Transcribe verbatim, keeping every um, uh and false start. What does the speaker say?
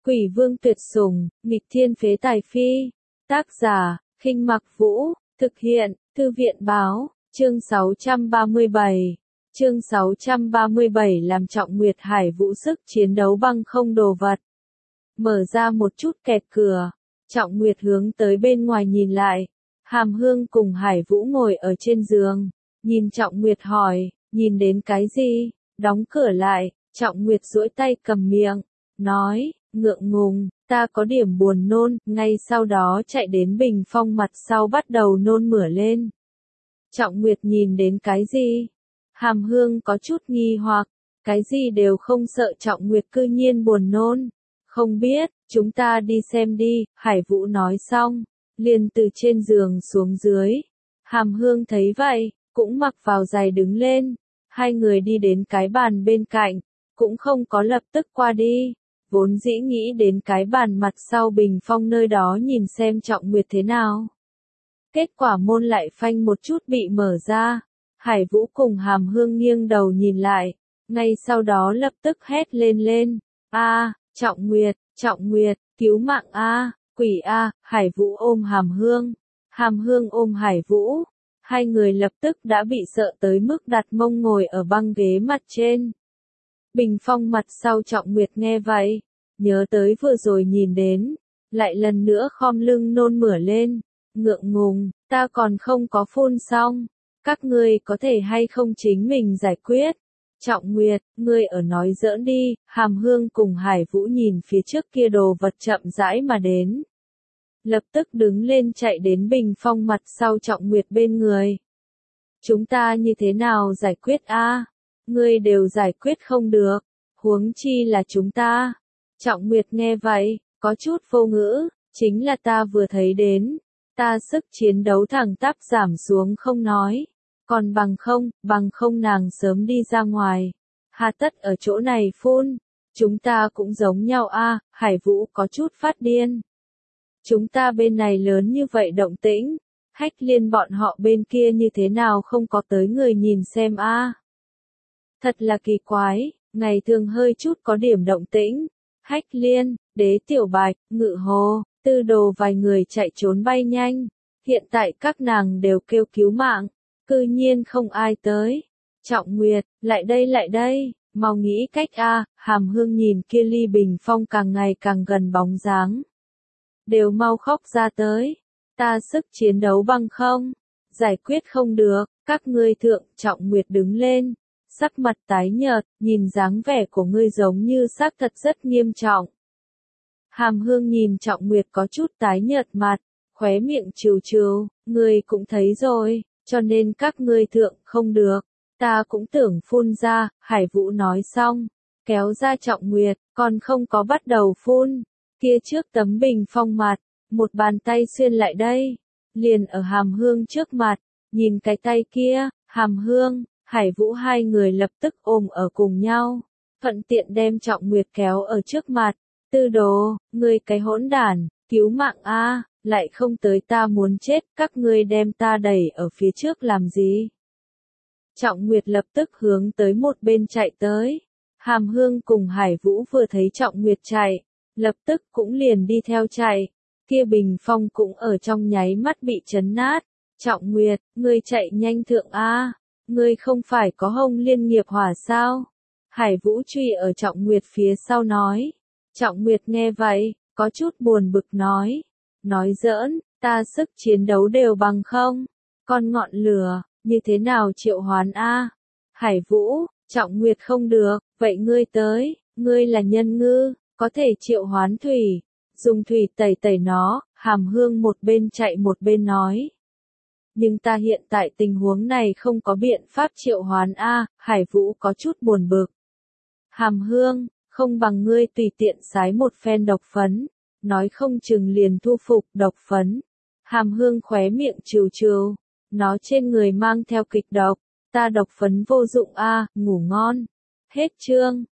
Quỷ vương tuyệt sủng, nghịch thiên phế tài phi. Tác giả, Khinh Mặc Vũ, thực hiện, Thư viện báo, chương sáu trăm ba mươi bảy. Chương sáu trăm ba mươi bảy làm Trọng Nguyệt Hải Vũ sức chiến đấu băng không đồ vật. Mở ra một chút kẹt cửa, Trọng Nguyệt hướng tới bên ngoài nhìn lại. Hàm Hương cùng Hải Vũ ngồi ở trên giường, nhìn Trọng Nguyệt hỏi, nhìn đến cái gì? Đóng cửa lại, Trọng Nguyệt duỗi tay cầm miệng, nói, ngượng ngùng, ta có điểm buồn nôn, ngay sau đó chạy đến bình phong mặt sau bắt đầu nôn mửa lên. Trọng Nguyệt nhìn đến cái gì? Hàm Hương có chút nghi hoặc, cái gì đều không sợ Trọng Nguyệt cư nhiên buồn nôn. Không biết, chúng ta đi xem đi, Hải Vũ nói xong, liền từ trên giường xuống dưới. Hàm Hương thấy vậy, cũng mặc vào giày đứng lên. Hai người đi đến cái bàn bên cạnh, cũng không có lập tức qua đi. Vốn dĩ nghĩ đến cái bàn mặt sau bình phong nơi đó nhìn xem Trọng Nguyệt thế nào. Kết quả môn lại phanh một chút bị mở ra. Hải Vũ cùng Hàm Hương nghiêng đầu nhìn lại, ngay sau đó lập tức hét lên lên. A, Trọng Nguyệt, Trọng Nguyệt, cứu mạng A, quỷ A, Hải Vũ ôm Hàm Hương. Hàm Hương ôm Hải Vũ. Hai người lập tức đã bị sợ tới mức đặt mông ngồi ở băng ghế mặt trên. Bình phong mặt sau Trọng Nguyệt nghe vậy, nhớ tới vừa rồi nhìn đến, lại lần nữa khom lưng nôn mửa lên, ngượng ngùng, ta còn không có phun xong, các ngươi có thể hay không chính mình giải quyết. Trọng Nguyệt, ngươi ở nói giỡn đi. Hàm Hương cùng Hải Vũ nhìn phía trước kia đồ vật chậm rãi mà đến. Lập tức đứng lên chạy đến bình phong mặt sau Trọng Nguyệt bên người. Chúng ta như thế nào giải quyết a? Ngươi đều giải quyết không được, huống chi là chúng ta. Trọng Nguyệt nghe vậy, có chút vô ngữ, chính là ta vừa thấy đến, ta sức chiến đấu thẳng tắp giảm xuống không nói, còn bằng không, bằng không nàng sớm đi ra ngoài, hà tất ở chỗ này phun, chúng ta cũng giống nhau a. Hải Vũ có chút phát điên. Chúng ta bên này lớn như vậy động tĩnh, Hách Liên bọn họ bên kia như thế nào không có tới người nhìn xem a? Thật là kỳ quái, ngày thường hơi chút có điểm động tĩnh. Hách Liên, Đế Tiểu Bạch, Ngự Hồ, Tư Đồ vài người chạy trốn bay nhanh. Hiện tại các nàng đều kêu cứu mạng, cư nhiên không ai tới. Trọng Nguyệt, lại đây lại đây, mau nghĩ cách a. Hàm Hương nhìn kia ly bình phong càng ngày càng gần bóng dáng. Đều mau khóc ra tới. Ta sức chiến đấu băng không, giải quyết không được, các ngươi thượng. Trọng Nguyệt đứng lên, sắc mặt tái nhợt, nhìn dáng vẻ của ngươi giống như xác thật rất nghiêm trọng. Hàm Hương nhìn Trọng Nguyệt có chút tái nhợt mặt, khóe miệng trừ trừ, ngươi cũng thấy rồi, cho nên các ngươi thượng không được, ta cũng tưởng phun ra. Hải Vũ nói xong, kéo ra Trọng Nguyệt, còn không có bắt đầu phun, kia trước tấm bình phong mặt, một bàn tay xuyên lại đây, liền ở Hàm Hương trước mặt, nhìn cái tay kia, Hàm Hương, Hải Vũ hai người lập tức ôm ở cùng nhau, thuận tiện đem Trọng Nguyệt kéo ở trước mặt. Tư Đồ, ngươi cái hỗn đản, cứu mạng a, lại không tới ta muốn chết, các ngươi đem ta đẩy ở phía trước làm gì? Trọng Nguyệt lập tức hướng tới một bên chạy tới. Hàm Hương cùng Hải Vũ vừa thấy Trọng Nguyệt chạy, lập tức cũng liền đi theo chạy. Kia bình phong cũng ở trong nháy mắt bị chấn nát. Trọng Nguyệt, ngươi chạy nhanh thượng a, ngươi không phải có Hồng Liên nghiệp hỏa sao? Hải Vũ truy ở Trọng Nguyệt phía sau nói. Trọng Nguyệt nghe vậy, có chút buồn bực nói. Nói giỡn, ta sức chiến đấu đều bằng không. Con ngọn lửa, như thế nào triệu hoán a? Hải Vũ, Trọng Nguyệt không được, vậy ngươi tới, ngươi là nhân ngư, có thể triệu hoán thủy. Dùng thủy tẩy tẩy nó. Hàm Hương một bên chạy một bên nói. Nhưng ta hiện tại tình huống này không có biện pháp triệu hoán a. Hải Vũ có chút buồn bực. Hàm Hương, không bằng ngươi tùy tiện xái một phen độc phấn, nói không chừng liền thu phục độc phấn. Hàm Hương khóe miệng trừ trừ, nó trên người mang theo kịch độc, ta độc phấn vô dụng a. Ngủ ngon. Hết chương.